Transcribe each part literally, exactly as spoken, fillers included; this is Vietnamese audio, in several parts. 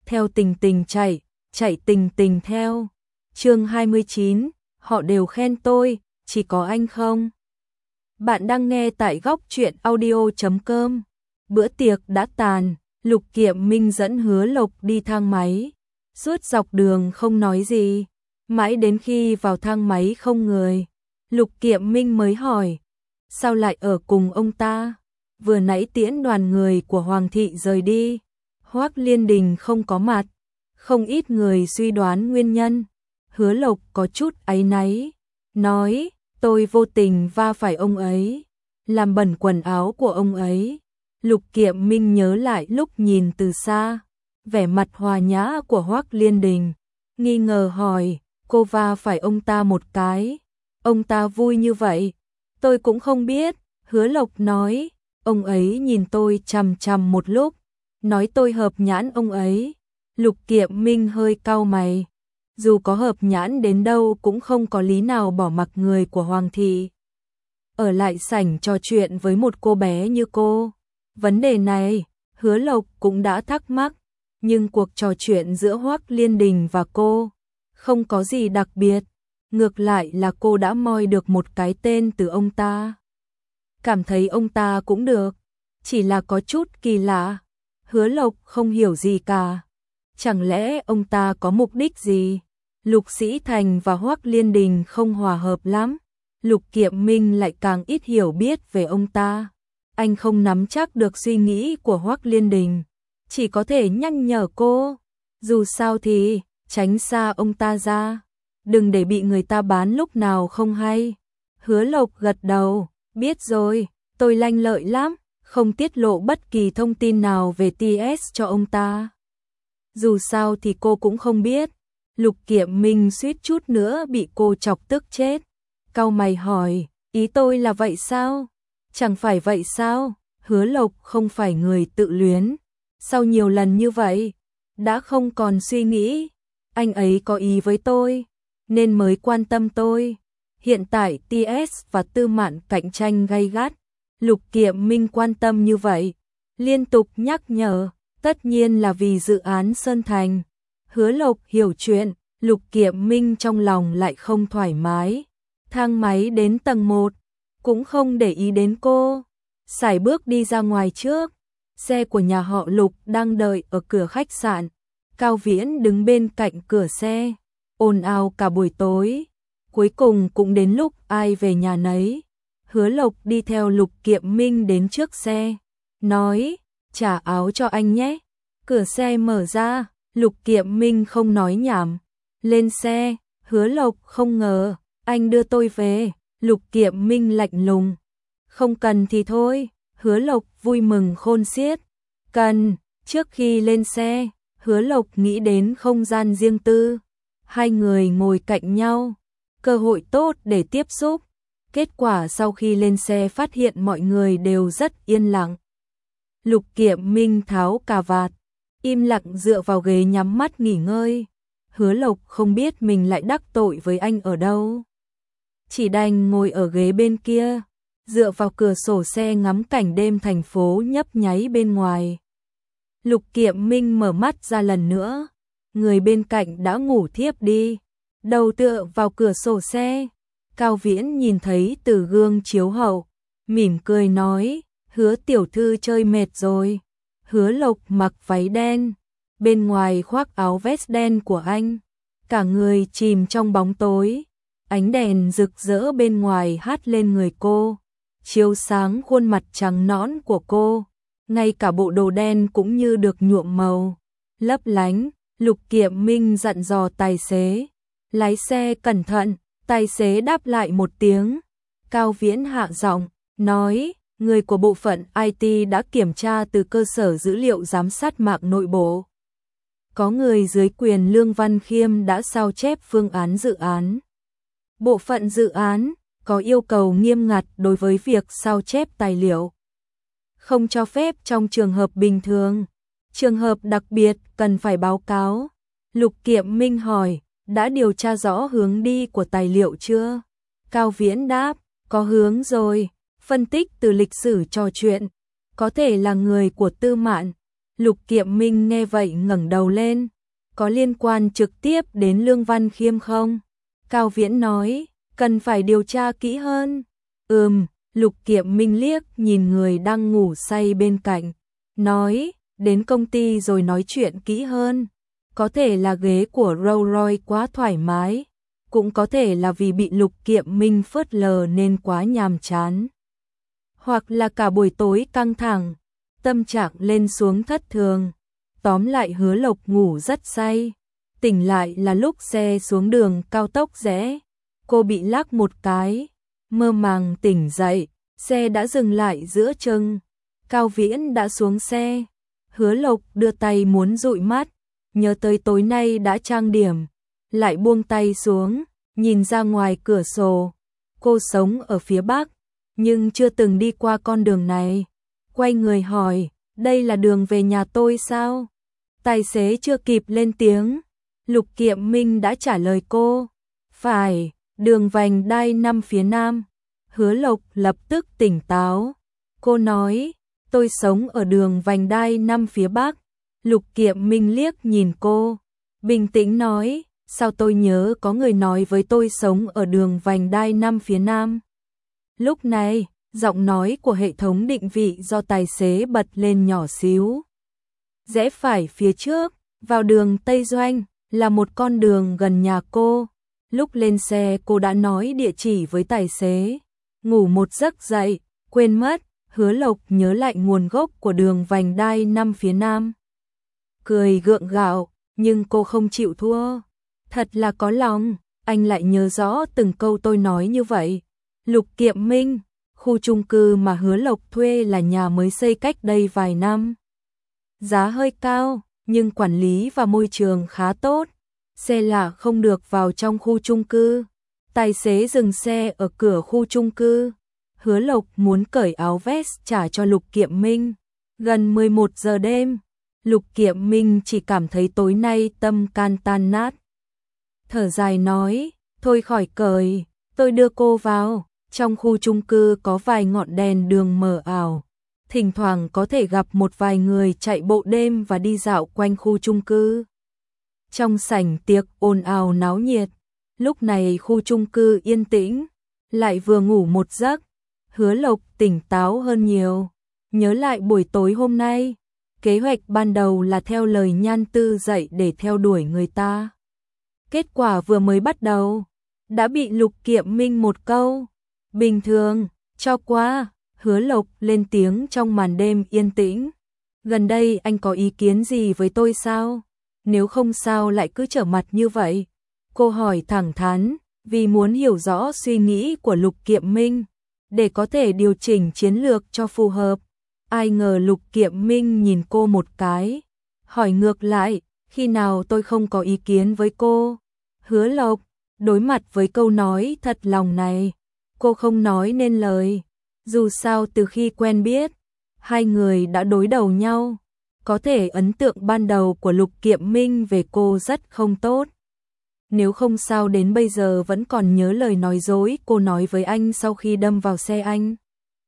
theo tình tình chạy, chạy tình tình theo. Chương hai mươi chín, họ đều khen tôi, chỉ có anh không. Bạn đang nghe tại góc truyện audio chấm com. Bữa tiệc đã tàn, Lục Kiệm Minh dẫn Hứa Lộc đi thang máy. Suốt dọc đường không nói gì, mãi đến khi vào thang máy không người, Lục Kiệm Minh mới hỏi, sao lại ở cùng ông ta? Vừa nãy tiễn đoàn người của Hoàng thị rời đi, Hoắc Liên Đình không có mặt, không ít người suy đoán nguyên nhân. Hứa Lộc có chút áy náy, nói, tôi vô tình va phải ông ấy, làm bẩn quần áo của ông ấy. Lục Kiệm Minh nhớ lại lúc nhìn từ xa, vẻ mặt hòa nhã của Hoắc Liên Đình, nghi ngờ hỏi, cô va phải ông ta một cái, ông ta vui như vậy? Tôi cũng không biết, Hứa Lộc nói, ông ấy nhìn tôi chằm chằm một lúc, nói tôi hợp nhãn ông ấy. Lục Kiệm Minh hơi cau mày, dù có hợp nhãn đến đâu cũng không có lý nào bỏ mặc người của Hoàng thị, ở lại sảnh trò chuyện với một cô bé như cô. Vấn đề này, Hứa Lộc cũng đã thắc mắc, nhưng cuộc trò chuyện giữa Hoắc Liên Đình và cô không có gì đặc biệt, ngược lại là cô đã moi được một cái tên từ ông ta. Cảm thấy ông ta cũng được, chỉ là có chút kỳ lạ. Hứa Lộc không hiểu gì cả. Chẳng lẽ ông ta có mục đích gì? Lục Sĩ Thành và Hoắc Liên Đình không hòa hợp lắm. Lục Kiệm Minh lại càng ít hiểu biết về ông ta. Anh không nắm chắc được suy nghĩ của Hoắc Liên Đình, chỉ có thể nhắc nhở cô, dù sao thì tránh xa ông ta ra, đừng để bị người ta bán lúc nào không hay. Hứa Lộc gật đầu, biết rồi, tôi lanh lợi lắm, không tiết lộ bất kỳ thông tin nào về tê ét cho ông ta. Dù sao thì cô cũng không biết. Lục Kiệm Minh suýt chút nữa bị cô chọc tức chết. Cau mày hỏi, ý tôi là vậy sao? Chẳng phải vậy sao? Hứa Lộc không phải người tự luyến. Sau nhiều lần như vậy, đã không còn suy nghĩ. Anh ấy có ý với tôi, nên mới quan tâm tôi. Hiện tại tê ét và Tư Mạn cạnh tranh gay gắt. Lục Kiệm Minh quan tâm như vậy, liên tục nhắc nhở, tất nhiên là vì dự án Sơn Thành. Hứa Lộc hiểu chuyện, Lục Kiệm Minh trong lòng lại không thoải mái. Thang máy đến tầng một, cũng không để ý đến cô, sải bước đi ra ngoài trước. Xe của nhà họ Lục đang đợi ở cửa khách sạn. Cao Viễn đứng bên cạnh cửa xe, ồn ào cả buổi tối. Cuối cùng cũng đến lúc ai về nhà nấy. Hứa Lộc đi theo Lục Kiệm Minh đến trước xe, nói, trả áo cho anh nhé. Cửa xe mở ra, Lục Kiệm Minh không nói nhảm, lên xe. Hứa Lộc không ngờ, anh đưa tôi về. Lục Kiệm Minh lạnh lùng, không cần thì thôi. Hứa Lộc vui mừng khôn xiết, cần. Trước khi lên xe, Hứa Lộc nghĩ đến không gian riêng tư, hai người ngồi cạnh nhau, cơ hội tốt để tiếp xúc. Kết quả sau khi lên xe phát hiện mọi người đều rất yên lặng. Lục Kiệm Minh tháo cà vạt, im lặng dựa vào ghế nhắm mắt nghỉ ngơi. Hứa Lộc không biết mình lại đắc tội với anh ở đâu, chỉ đành ngồi ở ghế bên kia, dựa vào cửa sổ xe ngắm cảnh đêm thành phố nhấp nháy bên ngoài. Lục Kiệm Minh mở mắt ra lần nữa, người bên cạnh đã ngủ thiếp đi, đầu tựa vào cửa sổ xe. Cao Viễn nhìn thấy từ gương chiếu hậu, mỉm cười nói, Hứa tiểu thư chơi mệt rồi. Hứa Lộc mặc váy đen, bên ngoài khoác áo vest đen của anh, cả người chìm trong bóng tối. Ánh đèn rực rỡ bên ngoài hắt lên người cô, chiếu sáng khuôn mặt trắng nõn của cô, ngay cả bộ đồ đen cũng như được nhuộm màu, lấp lánh. Lục Kiệm Minh dặn dò tài xế, lái xe cẩn thận. Tài xế đáp lại một tiếng. Cao Viễn hạ giọng, nói, người của bộ phận i tê đã kiểm tra từ cơ sở dữ liệu giám sát mạng nội bộ. Có người dưới quyền Lương Văn Khiêm đã sao chép phương án dự án. Bộ phận dự án có yêu cầu nghiêm ngặt đối với việc sao chép tài liệu, không cho phép trong trường hợp bình thường, trường hợp đặc biệt cần phải báo cáo. Lục Kiệm Minh hỏi, đã điều tra rõ hướng đi của tài liệu chưa? Cao Viễn đáp, có hướng rồi, phân tích từ lịch sử trò chuyện, có thể là người của Tư Mạn, Lục Kiệm Minh nghe vậy ngẩng đầu lên. Có liên quan trực tiếp đến Lương Văn Khiêm không? Cao Viễn nói, cần phải điều tra kỹ hơn. Ừm, Lục Kiệm Minh liếc nhìn người đang ngủ say bên cạnh. Nói, đến công ty rồi nói chuyện kỹ hơn. Có thể là ghế của Rolls Royce quá thoải mái. Cũng có thể là vì bị Lục Kiệm Minh phớt lờ nên quá nhàm chán. Hoặc là cả buổi tối căng thẳng, tâm trạng lên xuống thất thường. Tóm lại Hứa Lộc ngủ rất say. Tỉnh lại là lúc xe xuống đường cao tốc rẽ. Cô bị lắc một cái, mơ màng tỉnh dậy, xe đã dừng lại giữa chừng. Cao Viễn đã xuống xe. Hứa Lộc đưa tay muốn dụi mắt, nhớ tới tối nay đã trang điểm, lại buông tay xuống, nhìn ra ngoài cửa sổ. Cô sống ở phía Bắc, nhưng chưa từng đi qua con đường này. Quay người hỏi, đây là đường về nhà tôi sao? Tài xế chưa kịp lên tiếng, Lục Kiệm Minh đã trả lời cô. Phải, đường vành đai năm phía Nam. Hứa Lộc lập tức tỉnh táo. Cô nói, tôi sống ở đường vành đai năm phía Bắc. Lục Kiệm Minh liếc nhìn cô, bình tĩnh nói, sao tôi nhớ có người nói với tôi sống ở đường vành đai năm phía Nam. Lúc này, giọng nói của hệ thống định vị do tài xế bật lên nhỏ xíu. Rẽ phải phía trước, vào đường Tây Doanh, là một con đường gần nhà cô. Lúc lên xe cô đã nói địa chỉ với tài xế. Ngủ một giấc dậy, quên mất. Hứa Lộc nhớ lại nguồn gốc của đường vành đai năm phía Nam. Cười gượng gạo, nhưng cô không chịu thua. Thật là có lòng, anh lại nhớ rõ từng câu tôi nói như vậy. Lục Kiệm Minh, khu chung cư mà Hứa Lộc thuê là nhà mới xây cách đây vài năm. Giá hơi cao, nhưng quản lý và môi trường khá tốt. Xe lạ không được vào trong khu chung cư. Tài xế dừng xe ở cửa khu chung cư. Hứa Lộc muốn cởi áo vest trả cho Lục Kiệm Minh. Gần mười một giờ đêm, Lục Kiệm Minh chỉ cảm thấy tối nay tâm can tan nát. Thở dài nói, thôi khỏi cởi, tôi đưa cô vào. Trong khu chung cư có vài ngọn đèn đường mờ ảo. Thỉnh thoảng có thể gặp một vài người chạy bộ đêm và đi dạo quanh khu chung cư. Trong sảnh tiệc ồn ào náo nhiệt. Lúc này khu chung cư yên tĩnh, lại vừa ngủ một giấc. Hứa Lộc tỉnh táo hơn nhiều. Nhớ lại buổi tối hôm nay, kế hoạch ban đầu là theo lời Nhan Tư dạy để theo đuổi người ta. Kết quả vừa mới bắt đầu, đã bị Lục Kiệm Minh một câu. Bình thường, cho qua. Hứa Lộc lên tiếng trong màn đêm yên tĩnh. Gần đây anh có ý kiến gì với tôi sao? Nếu không sao lại cứ trở mặt như vậy? Cô hỏi thẳng thắn, vì muốn hiểu rõ suy nghĩ của Lục Kiệm Minh, để có thể điều chỉnh chiến lược cho phù hợp. Ai ngờ Lục Kiệm Minh nhìn cô một cái, hỏi ngược lại, khi nào tôi không có ý kiến với cô? Hứa Lộc, đối mặt với câu nói thật lòng này, cô không nói nên lời. Dù sao từ khi quen biết, hai người đã đối đầu nhau. Có thể ấn tượng ban đầu của Lục Kiệm Minh về cô rất không tốt. Nếu không sao đến bây giờ vẫn còn nhớ lời nói dối cô nói với anh sau khi đâm vào xe anh.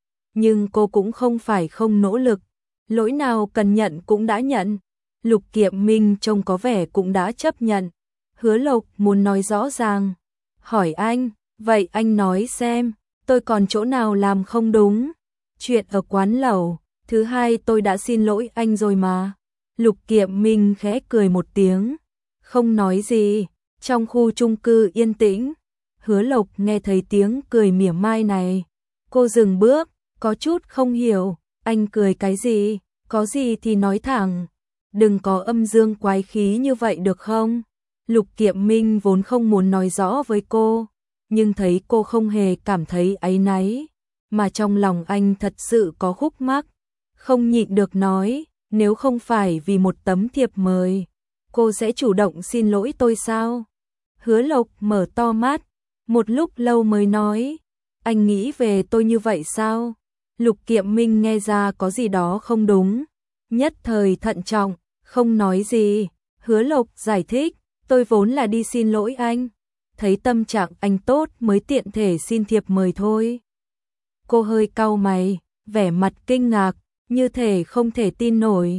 Nhưng cô cũng không phải không nỗ lực. Lỗi nào cần nhận cũng đã nhận. Lục Kiệm Minh trông có vẻ cũng đã chấp nhận. Hứa Lộc muốn nói rõ ràng. Hỏi anh, vậy anh nói xem, tôi còn chỗ nào làm không đúng? Chuyện ở quán lẩu, thứ hai tôi đã xin lỗi anh rồi mà. Lục Kiệm Minh khẽ cười một tiếng, không nói gì. Trong khu chung cư yên tĩnh, Hứa Lộc nghe thấy tiếng cười mỉa mai này. Cô dừng bước, có chút không hiểu, anh cười cái gì, có gì thì nói thẳng. Đừng có âm dương quái khí như vậy được không? Lục Kiệm Minh vốn không muốn nói rõ với cô, nhưng thấy cô không hề cảm thấy áy náy, mà trong lòng anh thật sự có khúc mắc. Không nhịn được nói, nếu không phải vì một tấm thiệp mời, cô sẽ chủ động xin lỗi tôi sao? Hứa Lộc mở to mắt, một lúc lâu mới nói, anh nghĩ về tôi như vậy sao? Lục Kiệm Minh nghe ra có gì đó không đúng, nhất thời thận trọng, không nói gì. Hứa Lộc giải thích, tôi vốn là đi xin lỗi anh, thấy tâm trạng anh tốt mới tiện thể xin thiệp mời thôi. Cô hơi cau mày, vẻ mặt kinh ngạc, như thể không thể tin nổi.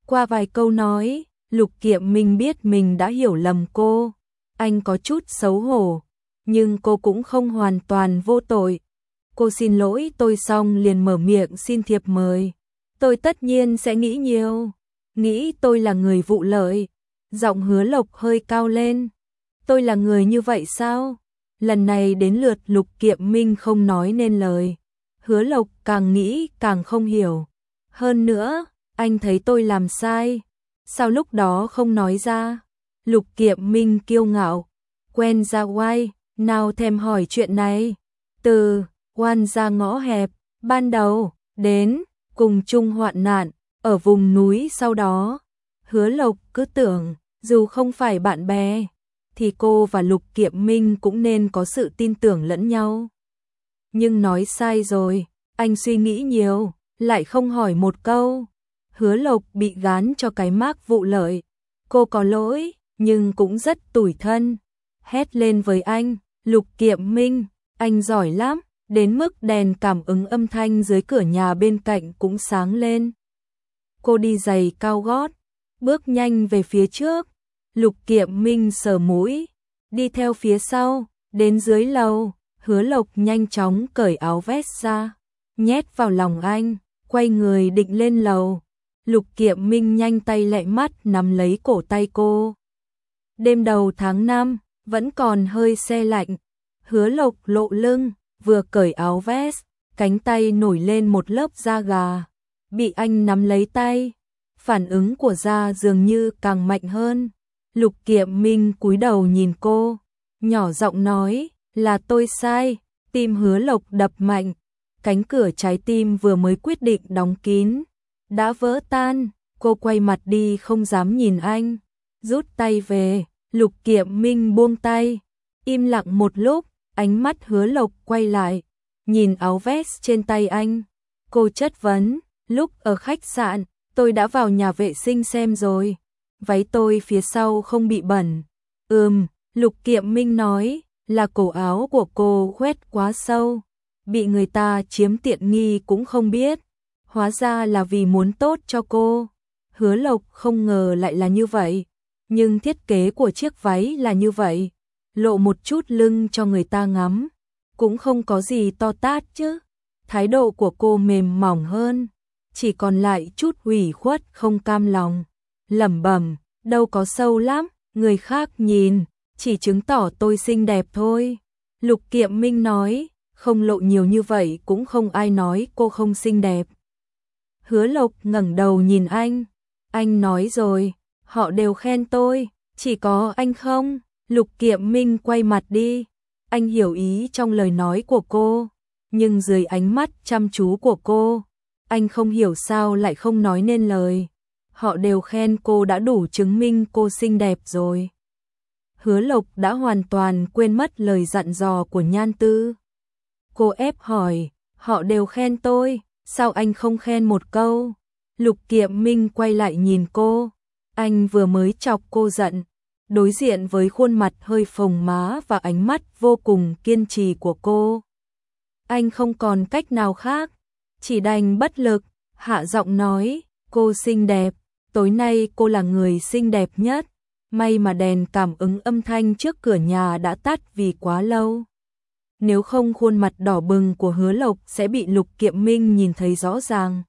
Qua vài câu nói, Lục Kiệm Minh biết mình đã hiểu lầm cô. Anh có chút xấu hổ, nhưng cô cũng không hoàn toàn vô tội. Cô xin lỗi tôi xong liền mở miệng xin thiệp mời. Tôi tất nhiên sẽ nghĩ nhiều. Nghĩ tôi là người vụ lợi. Giọng Hứa Lộc hơi cao lên. Tôi là người như vậy sao? Lần này đến lượt Lục Kiệm Minh không nói nên lời. Hứa Lộc càng nghĩ càng không hiểu. Hơn nữa, anh thấy tôi làm sai. Sao lúc đó không nói ra? Lục Kiệm Minh kiêu ngạo. Quen ra oai, nào thèm hỏi chuyện này. Từ oan ra ngõ hẹp, ban đầu, đến, cùng chung hoạn nạn, ở vùng núi sau đó. Hứa Lộc cứ tưởng, dù không phải bạn bè, thì cô và Lục Kiệm Minh cũng nên có sự tin tưởng lẫn nhau. Nhưng nói sai rồi, anh suy nghĩ nhiều, lại không hỏi một câu. Hứa Lộc bị gán cho cái mác vụ lợi. Cô có lỗi, nhưng cũng rất tủi thân. Hét lên với anh, Lục Kiệm Minh, anh giỏi lắm, đến mức đèn cảm ứng âm thanh dưới cửa nhà bên cạnh cũng sáng lên. Cô đi giày cao gót, bước nhanh về phía trước. Lục Kiệm Minh sờ mũi, đi theo phía sau, đến dưới lầu. Hứa Lộc nhanh chóng cởi áo vest ra, nhét vào lòng anh, quay người định lên lầu. Lục Kiệm Minh nhanh tay lẹ mắt nắm lấy cổ tay cô. Đêm đầu tháng năm, vẫn còn hơi se lạnh. Hứa Lộc lộ lưng, vừa cởi áo vest, cánh tay nổi lên một lớp da gà. Bị anh nắm lấy tay, phản ứng của da dường như càng mạnh hơn. Lục Kiệm Minh cúi đầu nhìn cô, nhỏ giọng nói, là tôi sai. Tim Hứa Lộc đập mạnh, cánh cửa trái tim vừa mới quyết định đóng kín đã vỡ tan. Cô quay mặt đi không dám nhìn anh, rút tay về. Lục Kiệm Minh buông tay, im lặng một lúc, ánh mắt Hứa Lộc quay lại, nhìn áo vest trên tay anh. Cô chất vấn, lúc ở khách sạn, tôi đã vào nhà vệ sinh xem rồi, váy tôi phía sau không bị bẩn. Ừm, Lục Kiệm Minh nói, là cổ áo của cô khoét quá sâu, bị người ta chiếm tiện nghi cũng không biết. Hóa ra là vì muốn tốt cho cô. Hứa Lộc không ngờ lại là như vậy, nhưng thiết kế của chiếc váy là như vậy, lộ một chút lưng cho người ta ngắm, cũng không có gì to tát chứ. Thái độ của cô mềm mỏng hơn, chỉ còn lại chút ủy khuất không cam lòng. Lẩm bẩm, đâu có sâu lắm, người khác nhìn, chỉ chứng tỏ tôi xinh đẹp thôi. Lục Kiệm Minh nói, không lộ nhiều như vậy cũng không ai nói cô không xinh đẹp. Hứa Lộc ngẩng đầu nhìn anh, anh nói rồi, họ đều khen tôi, chỉ có anh không. Lục Kiệm Minh quay mặt đi, anh hiểu ý trong lời nói của cô, nhưng dưới ánh mắt chăm chú của cô, anh không hiểu sao lại không nói nên lời. Họ đều khen cô đã đủ chứng minh cô xinh đẹp rồi. Hứa Lộc đã hoàn toàn quên mất lời dặn dò của Nhan Tư. Cô ép hỏi, họ đều khen tôi, sao anh không khen một câu? Lục Kiệm Minh quay lại nhìn cô, anh vừa mới chọc cô giận, đối diện với khuôn mặt hơi phồng má và ánh mắt vô cùng kiên trì của cô. Anh không còn cách nào khác, chỉ đành bất lực, hạ giọng nói, cô xinh đẹp, tối nay cô là người xinh đẹp nhất. May mà đèn cảm ứng âm thanh trước cửa nhà đã tắt vì quá lâu. Nếu không khuôn mặt đỏ bừng của Hứa Lộc sẽ bị Lục Kiệm Minh nhìn thấy rõ ràng.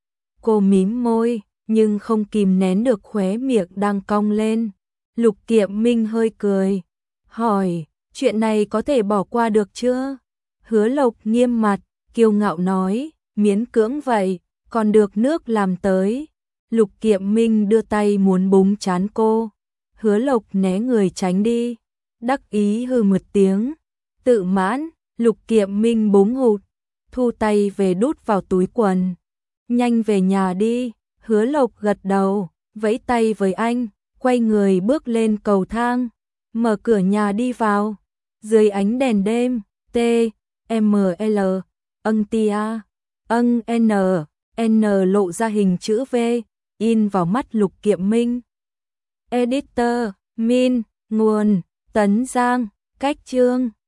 Cô mím môi, nhưng không kìm nén được khóe miệng đang cong lên. Lục Kiệm Minh hơi cười, hỏi, chuyện này có thể bỏ qua được chưa? Hứa Lộc nghiêm mặt, kiêu ngạo nói, miễn cưỡng vậy, còn được nước làm tới. Lục Kiệm Minh đưa tay muốn búng trán cô. Hứa Lộc né người tránh đi, đắc ý hừ một tiếng, tự mãn. Lục Kiệm Minh búng hụt, thu tay về đút vào túi quần. Nhanh về nhà đi. Hứa Lộc gật đầu, vẫy tay với anh, quay người bước lên cầu thang, mở cửa nhà đi vào. Dưới ánh đèn đêm, T, M, L, âng tia, âng N, N lộ ra hình chữ V, in vào mắt Lục Kiệm Minh. Editor, Min, nguồn, Tấn Giang, cách chương.